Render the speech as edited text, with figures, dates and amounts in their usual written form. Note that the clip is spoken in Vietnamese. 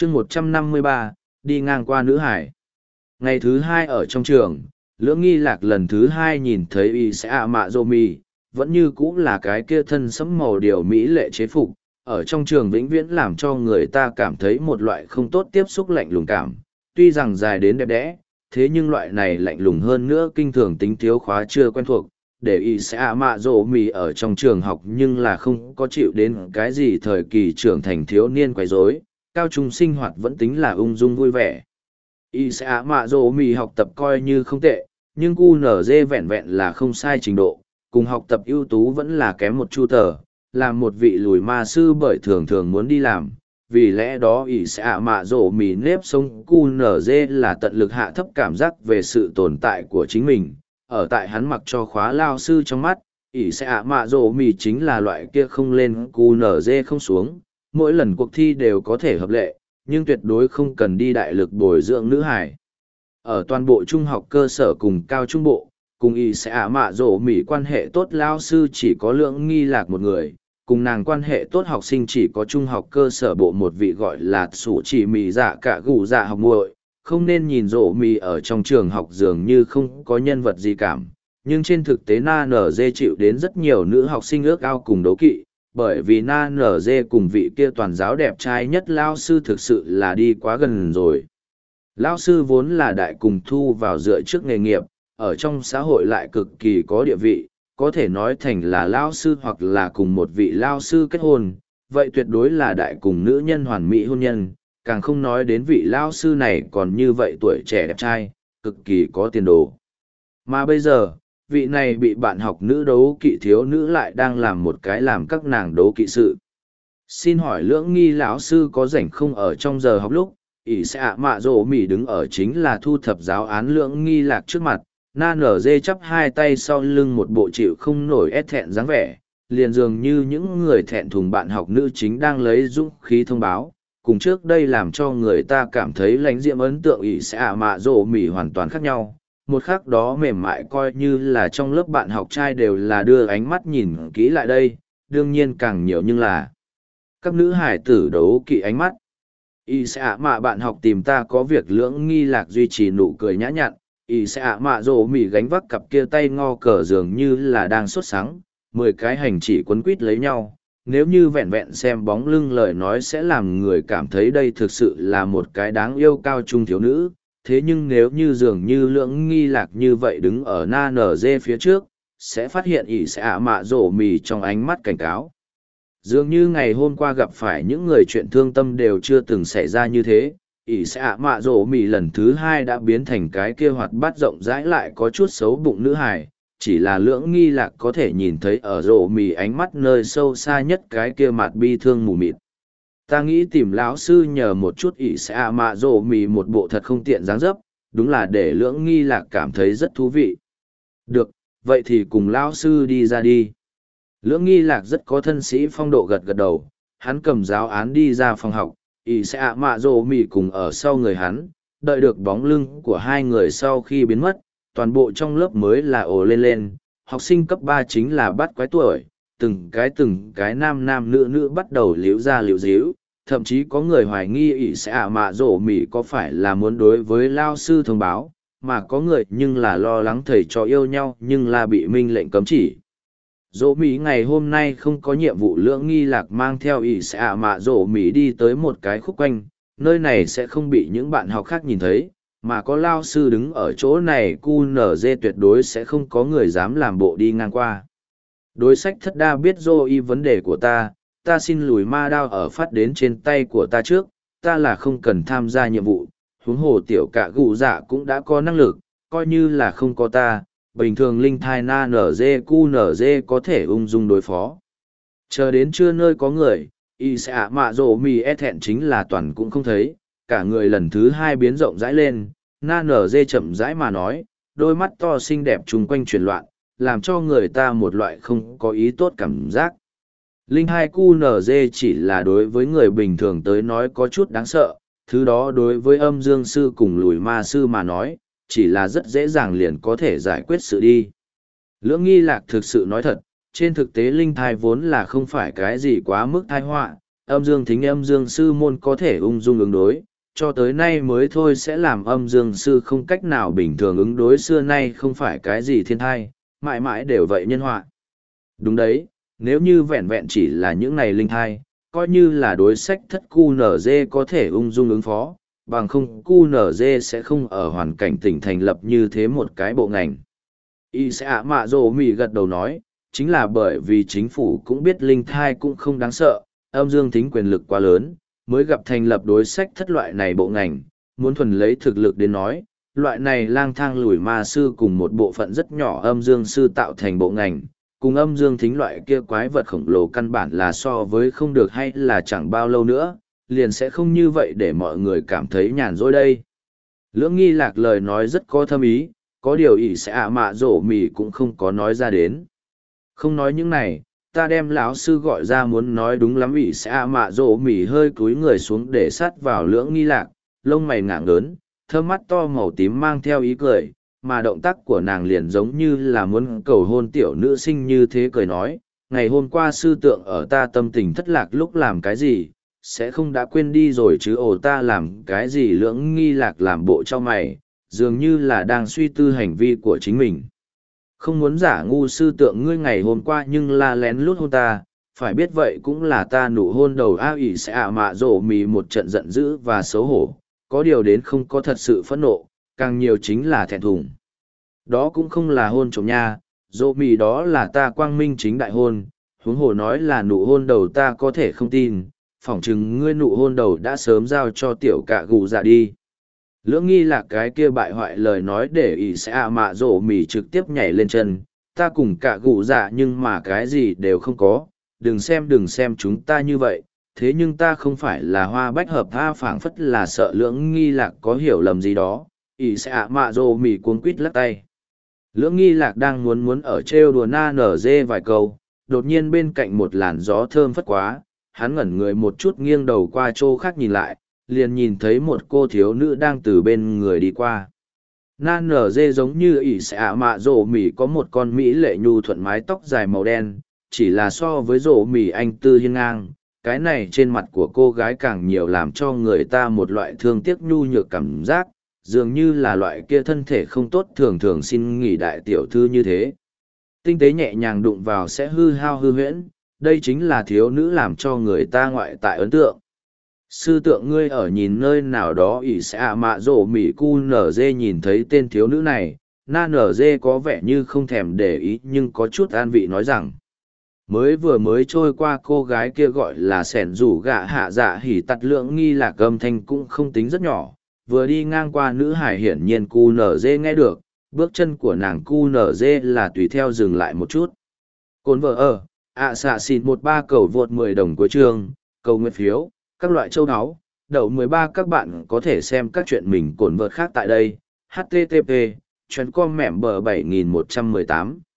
chương 153, đi ngang qua nữ hải. Ngày thứ hai ở trong trường, Lưỡng Nghi Lạc lần thứ hai nhìn thấy y sẽ ạ mạ dô mì, vẫn như cũ là cái kia thân sẫm màu điều mỹ lệ chế phục, ở trong trường vĩnh viễn làm cho người ta cảm thấy một loại không tốt tiếp xúc lạnh lùng cảm. Tuy rằng dài đến đẹp đẽ, thế nhưng loại này lạnh lùng hơn nữa kinh thường tính thiếu khóa chưa quen thuộc, để y sẽ ạ mạ dô mì ở trong trường học nhưng là không có chịu đến cái gì thời kỳ trưởng thành thiếu niên quấy rối, cao trung sinh hoạt vẫn tính là ung dung vui vẻ. Y sẽ ạ mạ dô mì học tập coi như không tệ, nhưng QNZ vẹn vẹn là không sai trình độ, cùng học tập ưu tú vẫn là kém một chu tờ, làm một vị lùi ma sư bởi thường thường muốn đi làm. Vì lẽ đó ỷ sẽ ạ mạ dỗ mì nếp sống QNZ là tận lực hạ thấp cảm giác về sự tồn tại của chính mình. Ở tại hắn mặc cho khóa lao sư trong mắt, ỷ sẽ ạ mạ dỗ mì chính là loại kia không lên QNZ không xuống. Mỗi lần cuộc thi đều có thể hợp lệ, nhưng tuyệt đối không cần đi đại lực bồi dưỡng nữ hải. Ở toàn bộ trung học cơ sở cùng cao trung bộ, cùng y sẽ ạ mạ dỗ mỉ quan hệ tốt lao sư chỉ có Lưỡng Nghi Lạc một người, cùng nàng quan hệ tốt học sinh chỉ có trung học cơ sở bộ một vị gọi là sủ chỉ mì dạ cả gù dạ học muội. Không nên nhìn dỗ mì ở trong trường học dường như không có nhân vật gì cảm, nhưng trên thực tế na nở dê chịu đến rất nhiều nữ học sinh ước ao cùng đố kỵ, bởi vì na nở dê cùng vị kia toàn giáo đẹp trai nhất lao sư thực sự là đi quá gần rồi. Lao sư vốn là đại cùng thu vào dựa trước nghề nghiệp, ở trong xã hội lại cực kỳ có địa vị, có thể nói thành là lao sư hoặc là cùng một vị lao sư kết hôn, vậy tuyệt đối là đại cùng nữ nhân hoàn mỹ hôn nhân, càng không nói đến vị lao sư này còn như vậy tuổi trẻ đẹp trai, cực kỳ có tiền đồ. Mà bây giờ, vị này bị bạn học nữ đấu kỵ thiếu nữ lại đang làm một cái làm các nàng đấu kỵ sự. Xin hỏi Lưỡng Nghi lão sư có rảnh không ở trong giờ học lúc? ỷ sẽ ạ mạ dỗ mỉ đứng ở chính là thu thập giáo án Lưỡng Nghi Lạc trước mặt, na nở dê chắp hai tay sau lưng một bộ chịu không nổi ép thẹn dáng vẻ, liền dường như những người thẹn thùng bạn học nữ chính đang lấy dũng khí thông báo, cùng trước đây làm cho người ta cảm thấy lãnh diệm ấn tượng ỷ sẽ ạ mạ dỗ mỉ hoàn toàn khác nhau. Một khắc đó mềm mại coi như là trong lớp bạn học trai đều là đưa ánh mắt nhìn kỹ lại đây, đương nhiên càng nhiều nhưng là các nữ hải tử đấu kỵ ánh mắt. Y sẽ ạ mạ bạn học tìm ta có việc. Lưỡng Nghi Lạc duy trì nụ cười nhã nhặn. Y sẽ ạ mạ rổ mỉ gánh vác cặp kia tay ngo cờ dường như là đang sốt sắng, 10 cái hành chỉ quấn quít lấy nhau. Nếu như vẹn vẹn xem bóng lưng lời nói sẽ làm người cảm thấy đây thực sự là một cái đáng yêu cao trung thiếu nữ. Thế nhưng nếu như dường như Lưỡng Nghi Lạc như vậy đứng ở na nở dê phía trước, sẽ phát hiện ỷ sẽ ạ mạ rổ mỉ trong ánh mắt cảnh cáo. Dường như ngày hôm qua gặp phải những người chuyện thương tâm đều chưa từng xảy ra như thế, ỷ sẽ ạ mạ rổ mỉ lần thứ hai đã biến thành cái kia hoạt bát rộng rãi lại có chút xấu bụng nữ hài, chỉ là Lưỡng Nghi Lạc có thể nhìn thấy ở rổ mỉ ánh mắt nơi sâu xa nhất cái kia mặt bi thương mù mịt. Ta nghĩ tìm lão sư nhờ một chút. ỷ sẽ ạ mạ rổ mỉ một bộ thật không tiện dáng dấp, đúng là để Lưỡng Nghi Lạc cảm thấy rất thú vị. Được, vậy thì cùng lão sư đi ra đi. Lưỡng Nghi Lạc rất có thân sĩ phong độ gật gật đầu, hắn cầm giáo án đi ra phòng học, ỷ sẽ ạ mạ rồ mỉ cùng ở sau người hắn, đợi được bóng lưng của hai người sau khi biến mất, toàn bộ trong lớp mới là ồ lên lên, học sinh cấp 3 chính là bắt quái tuổi, từng cái nam nam nữ nữ bắt đầu liễu ra liễu díu, thậm chí có người hoài nghi ỷ sẽ ạ mạ rồ mỉ có phải là muốn đối với lao sư thông báo, mà có người nhưng là lo lắng thầy trò yêu nhau nhưng là bị minh lệnh cấm chỉ. Dỗ Mỹ ngày hôm nay không có nhiệm vụ. Lưỡng Nghi Lạc mang theo ỷ sẽ ạ mạ dỗ Mỹ đi tới một cái khúc quanh, nơi này sẽ không bị những bạn học khác nhìn thấy, mà có lao sư đứng ở chỗ này QNZ tuyệt đối sẽ không có người dám làm bộ đi ngang qua. Đối sách thất đa biết dô y vấn đề của ta xin lùi ma đao ở phát đến trên tay của ta trước, ta là không cần tham gia nhiệm vụ, huống hồ tiểu cả gù dạ cũng đã có năng lực, coi như là không có ta. Bình thường linh thai na nở dê cu nở dê có thể ung dung đối phó. Chờ đến trưa nơi có người, y sẽ ạ mạ rổ mì e thẹn chính là toàn cũng không thấy, cả người lần thứ hai biến rộng rãi lên, na nở dê chậm rãi mà nói, đôi mắt to xinh đẹp chung quanh chuyển loạn, làm cho người ta một loại không có ý tốt cảm giác. Linh hai cu nở dê chỉ là đối với người bình thường tới nói có chút đáng sợ, thứ đó đối với âm dương sư cùng lùi ma sư mà nói, chỉ là rất dễ dàng liền có thể giải quyết sự đi. Lưỡng Nghi Lạc thực sự nói thật, trên thực tế linh thai vốn là không phải cái gì quá mức thai họa, âm dương thính âm dương sư môn có thể ung dung ứng đối, cho tới nay mới thôi sẽ làm âm dương sư không cách nào bình thường ứng đối, xưa nay không phải cái gì thiên thai, mãi mãi đều vậy nhân họa. Đúng đấy, nếu như vẹn vẹn chỉ là những này linh thai, coi như là đối sách thất QNZ có thể ung dung ứng phó, bằng không QNZ sẽ không ở hoàn cảnh tỉnh thành lập như thế một cái bộ ngành. Y sẽ ạ mạ rồ mì gật đầu nói, chính là bởi vì chính phủ cũng biết linh thai cũng không đáng sợ, âm dương thính quyền lực quá lớn, mới gặp thành lập đối sách thất loại này bộ ngành, muốn thuần lấy thực lực đến nói, loại này lang thang lùi ma sư cùng một bộ phận rất nhỏ âm dương sư tạo thành bộ ngành, cùng âm dương thính loại kia quái vật khổng lồ căn bản là so với không được, hay là chẳng bao lâu nữa, liền sẽ không như vậy để mọi người cảm thấy nhàn rỗi đây. Lưỡng nghi lạc lời nói rất có thâm ý, có điều ỷ sẽ ạ mạ rổ mì cũng không có nói ra đến. Không nói những này, ta đem lão sư gọi ra muốn nói đúng lắm. Ỷ sẽ ạ mạ rổ mì hơi cúi người xuống để sát vào lưỡng nghi lạc, lông mày ngạng lớn, thơm mắt to màu tím mang theo ý cười, mà động tác của nàng liền giống như là muốn cầu hôn tiểu nữ sinh như thế, cười nói, ngày hôm qua sư tượng ở ta tâm tình thất lạc lúc làm cái gì, sẽ không đã quên đi rồi chứ? Ồ, ta làm cái gì? Lưỡng nghi lạc làm bộ cho mày, dường như là đang suy tư hành vi của chính mình. Không muốn giả ngu, sư tượng ngươi ngày hôm qua nhưng la lén lút hôn ta, phải biết vậy cũng là ta nụ hôn đầu. A ỉ sẽ ạ mạ rổ mì một trận giận dữ và xấu hổ, có điều đến không có thật sự phẫn nộ, càng nhiều chính là thẹn thùng. Đó cũng không là hôn trộm nha, rổ mì, đó là ta quang minh chính đại hôn, huống hồ nói là nụ hôn đầu ta có thể không tin, phỏng chừng ngươi nụ hôn đầu đã sớm giao cho tiểu cạ gù dạ đi. Lưỡng nghi là cái kia bại hoại lời nói để ỷ sẽ ạ mạ rổ mì trực tiếp nhảy lên chân, ta cùng cạ gù dạ nhưng mà cái gì đều không có, đừng xem chúng ta như vậy, thế nhưng ta không phải là hoa bách hợp. Tha phảng phất là sợ lưỡng nghi lạc có hiểu lầm gì đó, ỷ sẽ ạ mạ rổ mì cuống quít lắc tay. Lưỡng nghi lạc đang muốn ở trêu đùa na nở dê vài câu, đột nhiên bên cạnh một làn gió thơm phất quá, hắn ngẩn người một chút, nghiêng đầu qua chỗ khác nhìn lại, liền nhìn thấy một cô thiếu nữ đang từ bên người đi qua. Na nở dê giống như ỷ sẽ ạ mạ rổ mì có một con mỹ lệ nhu thuận mái tóc dài màu đen, chỉ là so với rổ mì anh tư hiên ngang, cái này trên mặt của cô gái càng nhiều làm cho người ta một loại thương tiếc nhu nhược cảm giác, dường như là loại kia thân thể không tốt thường thường xin nghỉ đại tiểu thư như thế. Tinh tế nhẹ nhàng đụng vào sẽ hư hao hư huyễn, đây chính là thiếu nữ làm cho người ta ngoại tại ấn tượng. Sư tượng ngươi ở nhìn nơi nào đó? Ỷ sẽ ạ mạ rổ mỉ cu nở dê nhìn thấy tên thiếu nữ này, na nở dê có vẻ như không thèm để ý nhưng có chút an vị nói rằng, mới trôi qua cô gái kia gọi là sẻn rủ gạ hạ dạ hỉ tặt. Lượng nghi lạc âm thanh cũng không tính rất nhỏ, vừa đi ngang qua nữ hải hiển nhiên cu nở dê nghe được, bước chân của nàng cu nở dê là tùy theo dừng lại một chút. Cồn vợ ở ạ xạ xịn 13 cầu vượt 10 đồng cuối chương, cầu nguyện phiếu, các loại châu áo, đậu 13. Các bạn có thể xem các chuyện mình cồn vợt khác tại đây. http://com mẻm bờ 7118